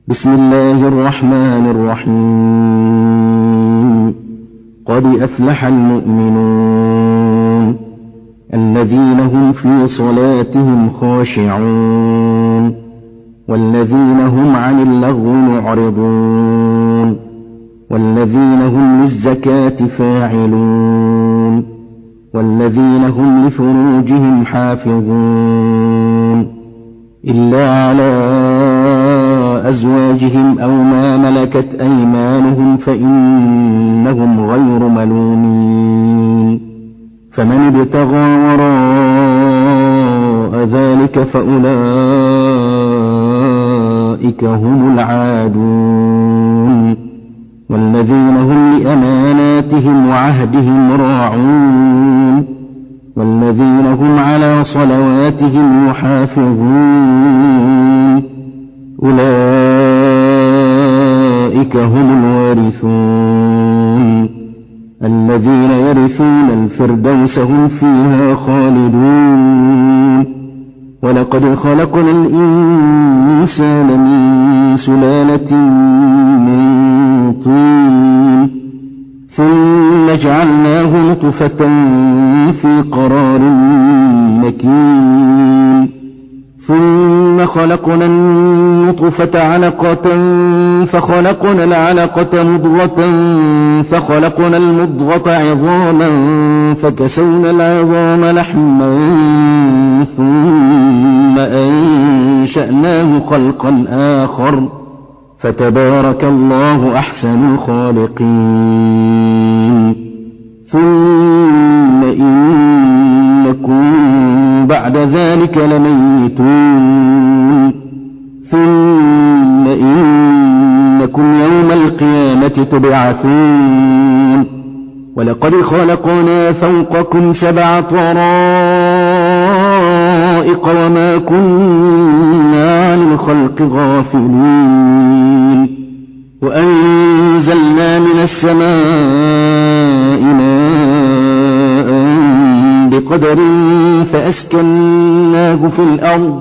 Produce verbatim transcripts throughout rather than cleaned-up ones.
بسم الله الرحمن الرحيم. قد أفلح المؤمنون الذين هم في صلاتهم خاشعون والذين هم عن اللغو معرضون والذين هم للزكاة فاعلون والذين هم لفروجهم حافظون إلا على أزواجهم أو ما ملكت أيمانهم فإنهم غير ملومين. فمن ابتغى وراء ذلك فأولئك هم العادون والذين هم لأماناتهم وعهدهم راعون والذين هم على صلواتهم يحافظون أولئك هم الوارثون الذين يرثون الفردوس هم فيها خالدون. ولقد خلقنا الإنسان من سلالة من طين ثم جعلناه نطفة في قرار مكين ثم خلقنا النطفة علقة فخلقنا العلقة مضغة فخلقنا المضغة عظاما فكسونا العظام لحما ثم أنشأناه خلقا آخر فتبارك الله أحسن الخالقين. ثم إنكم بعد ذلك لميتون ثم إنكم يوم القيامة تبعثون. ولقد خلقنا فوقكم سبع طرائق وما كنا عن الخلق غافلين وأنزلنا من السماء ماء بقدر فأسكناه في الأرض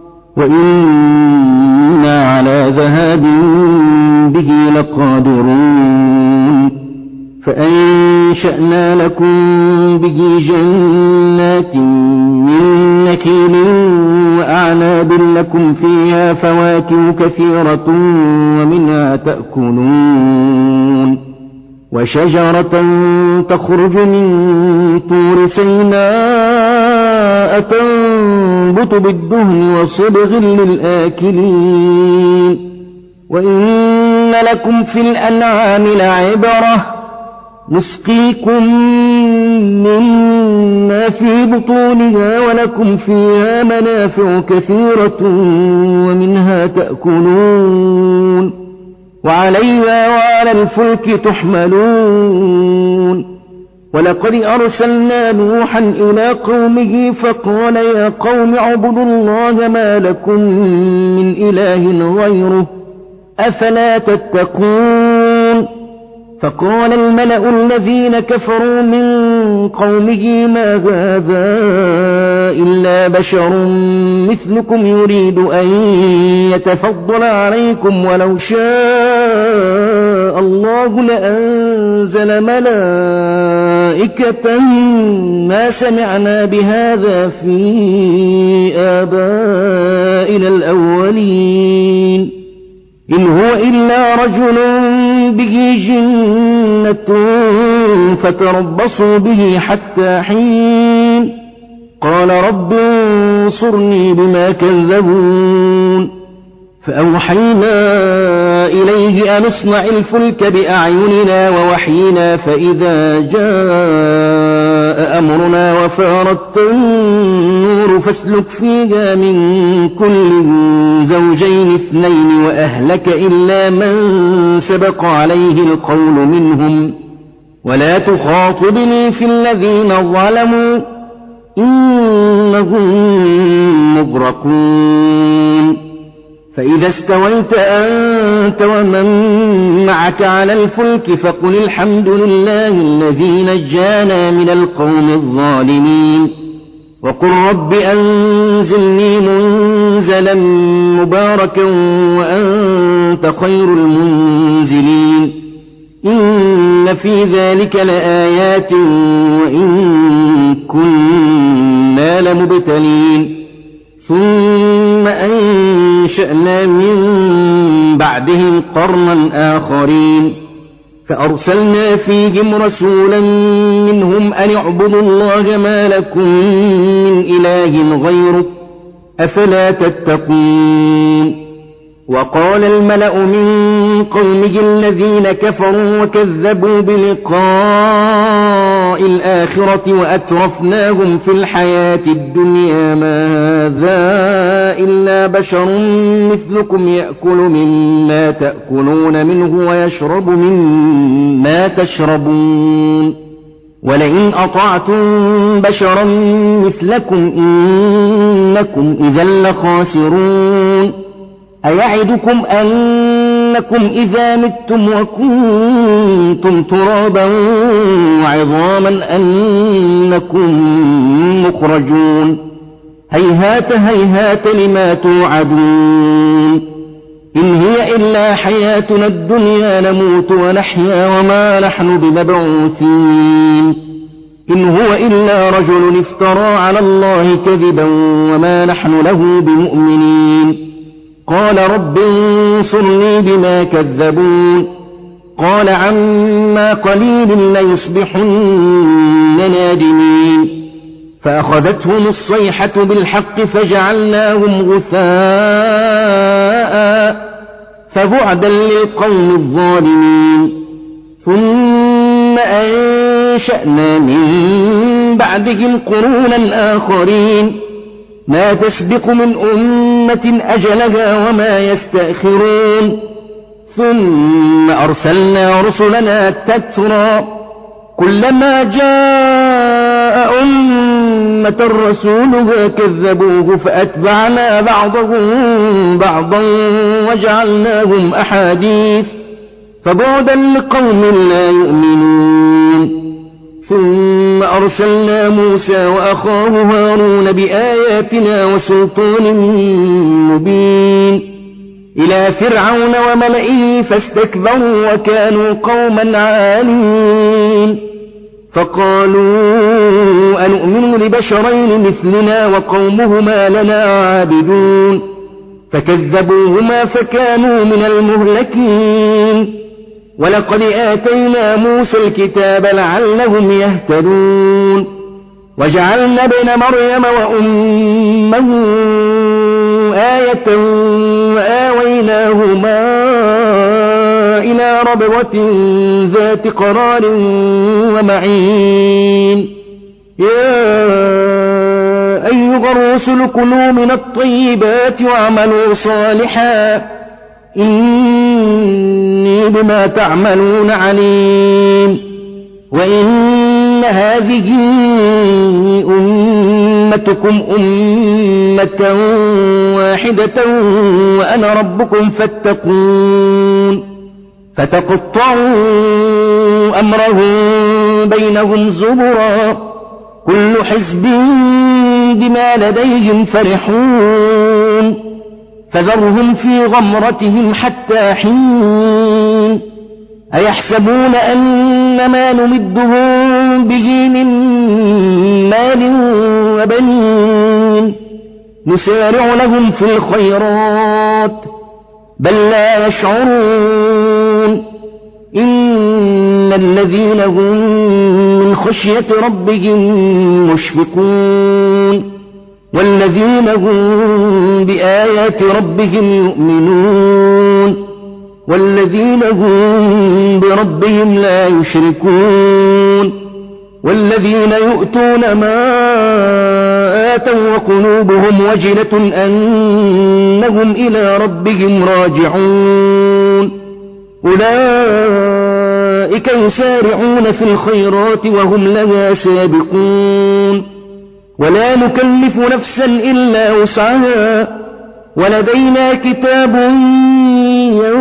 وإنا على ذهاب به لقادرون. فأنشأنا لكم به جنات من نخيل وأعناب لكم فيها فواكه كثيرة ومنها تأكلون وشجرة تخرج من طور سيناء تنبت بالدهن وصبغ للآكلين. وإن لكم في الأنعام لعبرة نسقيكم مما في بطونها ولكم فيها منافع كثيرة ومنها تأكلون وعليها وعلى الفلك تحملون. ولقد أرسلنا نوحا إلى قومه فقال يا قوم اعبدوا الله ما لكم من إله غيره أفلا تتقون. فقال الملأ الذين كفروا من قومه ما هذا إلا بشر مثلكم يريد أن يتفضل عليكم ولو شاء الله لأنزل ملائكة ما سمعنا بهذا في آبائنا الأولين إن هو إلا رجل به جنة فتربصوا به حتى حين. قال رب انصرني بما كذبون. فأوحينا إليه أن اصنع الفلك بأعيننا ووحينا فإذا جاء أمرنا وفارت النور فاسلك فيها من كل زوجين اثنين وأهلك إلا من سبق عليه القول منهم ولا تخاطبني في الذين ظلموا إنهم مغرقون. فإذا استويت أنت ومن معك على الفلك فقل الحمد لله الذي نجانا من القوم الظالمين وقل رب أنزلني منزلا مباركا وأنت وأنت خير المنزلين إن في ذلك لآيات وإن كنا لمبتلين ثم أنشأنا من بعدهم قرنا آخرين فأرسلنا فيهم رسولا منهم أن اعبدوا الله ما لكم من إله غيره أفلا تتقون وقال الملأ من قومه الذين كفروا وكذبوا بلقاء الآخرة وأترفناهم في الحياة الدنيا ما هذا إلا بشر مثلكم يأكل مما تأكلون منه ويشرب مما تشربون ولئن أطعتم بشرا مثلكم إنكم إذا لخاسرون أيعدكم أنكم إذا متم وكنتم ترابا وعظاما أنكم مخرجون هيهات هيهات لما توعدون إن هي إلا حياتنا الدنيا نموت ونحيا وما نحن بمبعوثين إن هو إلا رجل افترى على الله كذبا وما نحن له بمؤمنين قال رب انصرني بما كذبون قال عما قليل ليصبحن نادمين فأخذتهم الصيحة بالحق فجعلناهم غثاء فبعدا للقوم الظالمين ثم أنشأنا من بعدهم قرونا آخرين ما تسبق من أمة أجلها وما يستأخرون ثم أرسلنا رسلنا تترى كلما جاء أمة رسولها كذبوه فأتبعنا بعضهم بعضا وجعلناهم أحاديث فبعدا لقوم لا يؤمنون ثم أرسلنا موسى وأخاه هارون بآياتنا وسلطان مبين إلى فرعون وملئه فاستكبروا وكانوا قوما عالين فقالوا أنؤمن لبشرين مثلنا وقومهما لنا عابدون فكذبوهما فكانوا من المهلكين ولقد آتينا موسى الكتاب لعلهم يهتدون وجعلنا ابن مريم وأمه آية وآويناهما إلى ربوة ذات قرار ومعين يا أيها الرسل كلوا من الطيبات واعملوا صالحا إني بما تعملون عليم وإن هذه أمتكم أمة واحدة وأنا ربكم فاتقون فتقطعوا أمرهم بينهم زبرا كل حزب بما لديهم فرحون فذرهم في غمرتهم حتى حين أيحسبون أن ما نمدهم به من مال وبنين نسارع لهم في الخيرات بل لا يشعرون إن الذين هم من خشية ربهم مشفقون والذين هم بآيات ربهم يؤمنون والذين هم بربهم لا يشركون والذين يؤتون ما آتوا وقلوبهم وجلة أنهم إلى ربهم راجعون أولئك يسارعون في الخيرات وهم لها سابقون ولا نكلف نفسا إلا وسعها ولدينا كتاب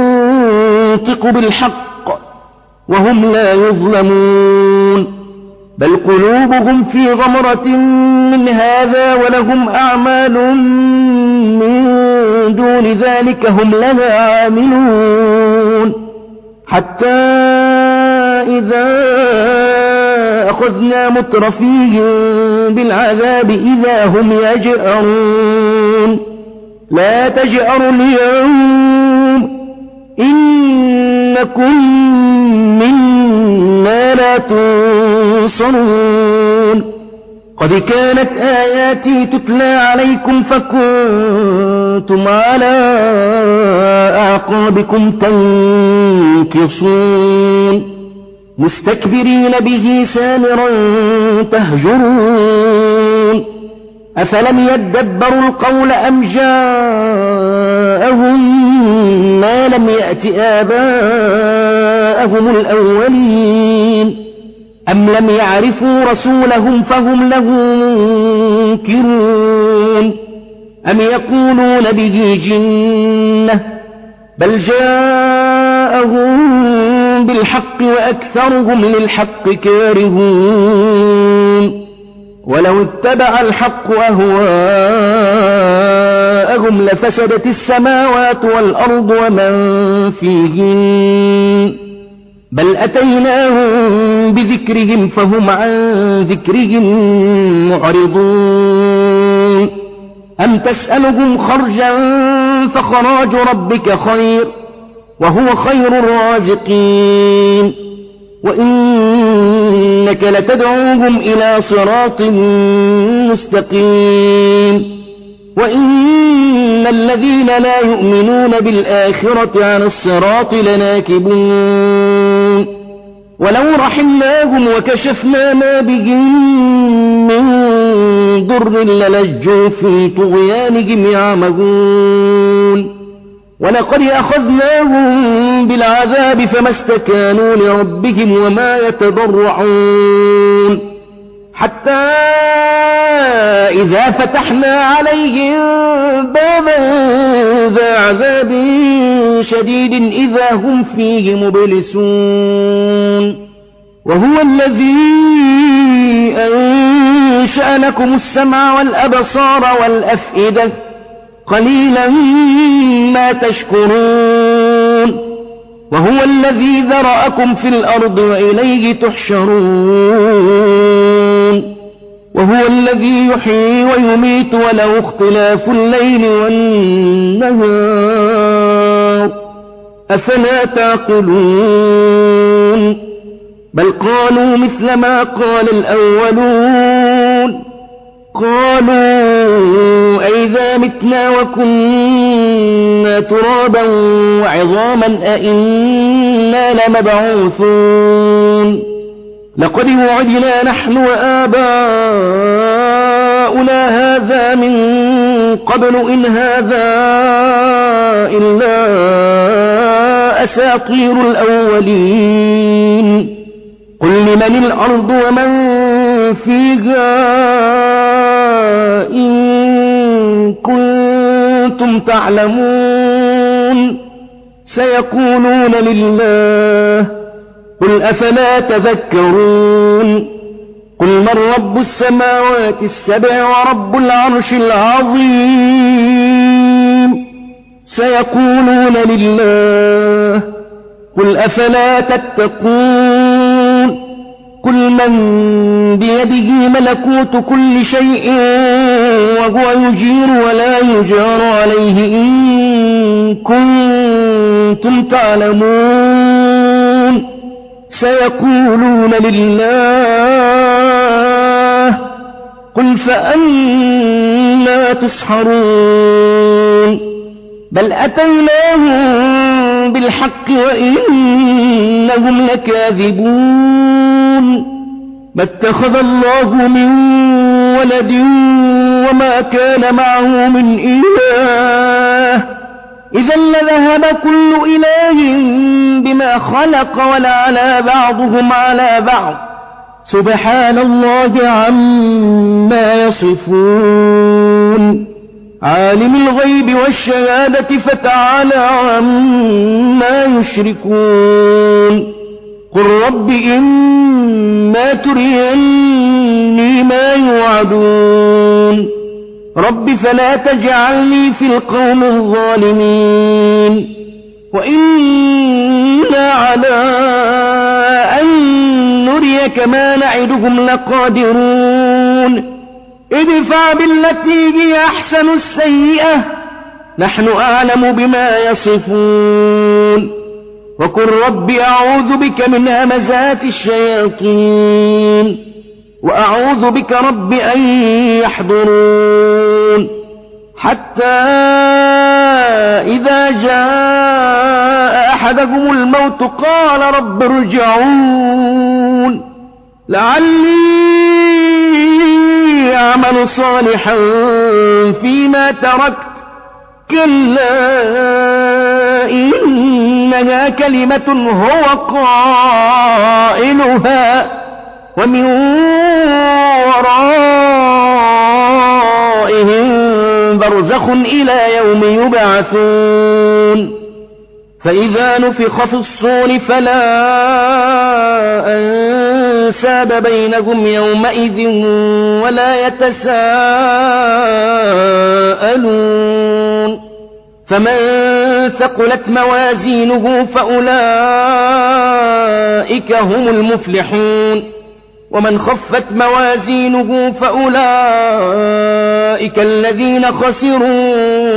ينطق بالحق وهم لا يظلمون بل قلوبهم في غمرة من هذا ولهم أعمال من دون ذلك هم لها عاملون حتى إذا أخذنا مترفيهم بالعذاب إذا هم يجأرون لا تجأروا اليوم إنكم منا لا تنصرون قد كانت آياتي تتلى عليكم فكنتم على أعقابكم تنكصون مستكبرين به سامرا تهجرون أفلم يدبروا القول أم جاءهم ما لم يأت آباءهم الأولين أم لم يعرفوا رسولهم فهم له منكرون أم يقولون به جنة بل جاءهم بالحق وأكثرهم للحق كارهون ولو اتبع الحق أهواءهم لفسدت السماوات والأرض ومن فيهن بل أتيناهم بذكرهم فهم عن ذكرهم معرضون أم تسألهم خرجا فخراج ربك خير وهو خير الرازقين وإنك لتدعوهم إلى صراط مستقيم وإن الذين لا يؤمنون بالآخرة عن الصراط لناكبون ولو رحمناهم وكشفنا ما بهم من ضر للجوا في طغيانهم يعمهون ولقد أخذناهم بالعذاب فما استكانوا لربهم وما يتضرعون حتى إذا فتحنا عليهم بابا ذا عذاب شديد إذا هم فيه مبلسون وهو الذي أنشأ لكم السمع والأبصار والأفئدة قليلا ما تشكرون وهو الذي ذرأكم في الأرض وإليه تحشرون وهو الذي يحيي ويميت وله اختلاف الليل والنهار أفلا تعقلون بل قالوا مثل ما قال الأولون قالوا أئذا متنا وكنا ترابا وعظاما أئنا لمبعوثون لقد وعدنا نحن وآباؤنا هذا من قبل إن هذا إلا أساطير الأولين قل لمن الأرض ومن فيها إن كنتم تعلمون سيقولون لله قل أفلا تذكرون قل من رب السماوات السبع ورب العرش العظيم سيقولون لله قل أفلا تتقون قل من بيده ملكوت كل شيء وهو يجير ولا يجار عليه إن كنتم تعلمون سيقولون لله قل فأنا تسحرون بل أتيناهم بالحق وإنهم لكاذبون ما اتخذ الله من ولد وما كان معه من إله إذا لذهب كل إله بما خلق ولعلى بعضهم على بعض سبحان الله عما يصفون عالم الغيب والشهادة فتعالى عما يشركون قل رب إما إما تريني ما يوعدون رب فلا تجعلني في القوم الظالمين وإنا على أن نريك ما نعدهم لقادرون ادفع بالتي هي أحسن السيئة نحن أعلم بما يصفون وقل رب أعوذ بك من همزات الشياطين وأعوذ بك رب أن يحضرون حتى إذا جاء أحدهم الموت قال رب ارجعون لعلي أعمل صالحا فيما تركت كلا إنها كلمة هو قائلها ومن ورائهم برزخ إلى يوم يبعثون فإذا نفخ في الصور فلا أنساب بينهم يومئذ ولا يتساءلون فمن ثقلت موازينه فأولئك هم المفلحون ومن خفت موازينه فأولئك الذين خسروا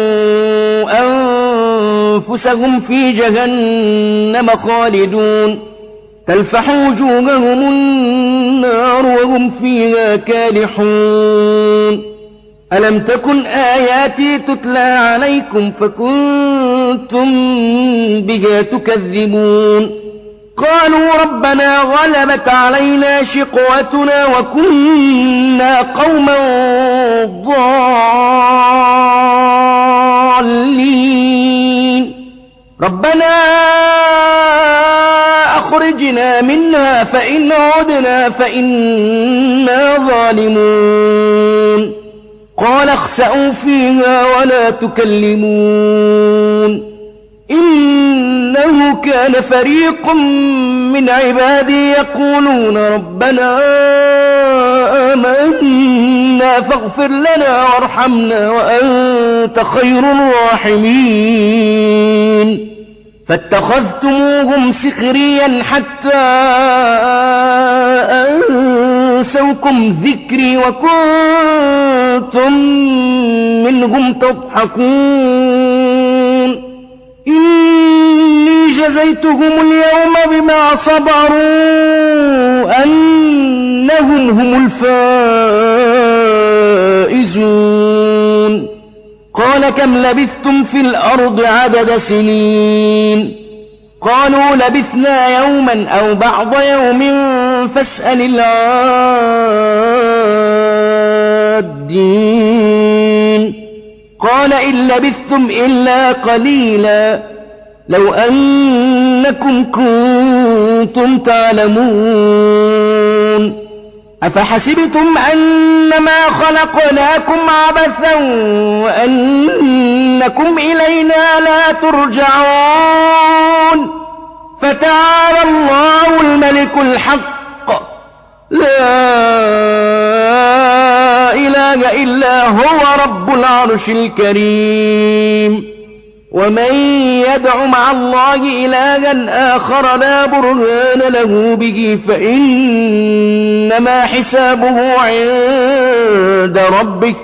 أنفسهم في جهنم خالدون تلفح وجوههم النار وهم فيها كالحون ألم تكن آياتي تتلى عليكم فكنتم بها تكذبون قالوا ربنا غلبت علينا شقوتنا وكنا قوما ضالين ربنا أخرجنا منها فإن عدنا فإنا ظالمون قال اخسئوا فيها ولا تكلمون إنه كان فريق من عبادي يقولون ربنا آمنا فاغفر لنا وارحمنا وأنت خير الراحمين فاتخذتموهم سخريا حتى أنسوكم ذكري وكنتم منهم تضحكون إني جزيتهم اليوم بما صبروا أنهم هم الفائزون قال كم لبثتم في الأرض عدد سنين قالوا لبثنا يوما أو بعض يوم فاسأل العادين قال إن لبثتم إلا قليلا لو أنكم كنتم تعلمون أفحسبتم أنما خلقناكم عبثا وأنكم إلينا لا ترجعون فتعالى الله الملك الحق لا إله إلا هو رب العرش الكريم ومن يدع مع الله إلها آخر لا برهان له به فإنما حسابه عند ربك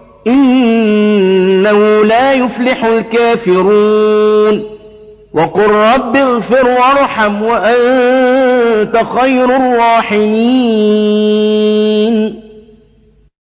إنه لا يفلح الكافرون وقل رب اغفر وارحم وأنت خير الراحمين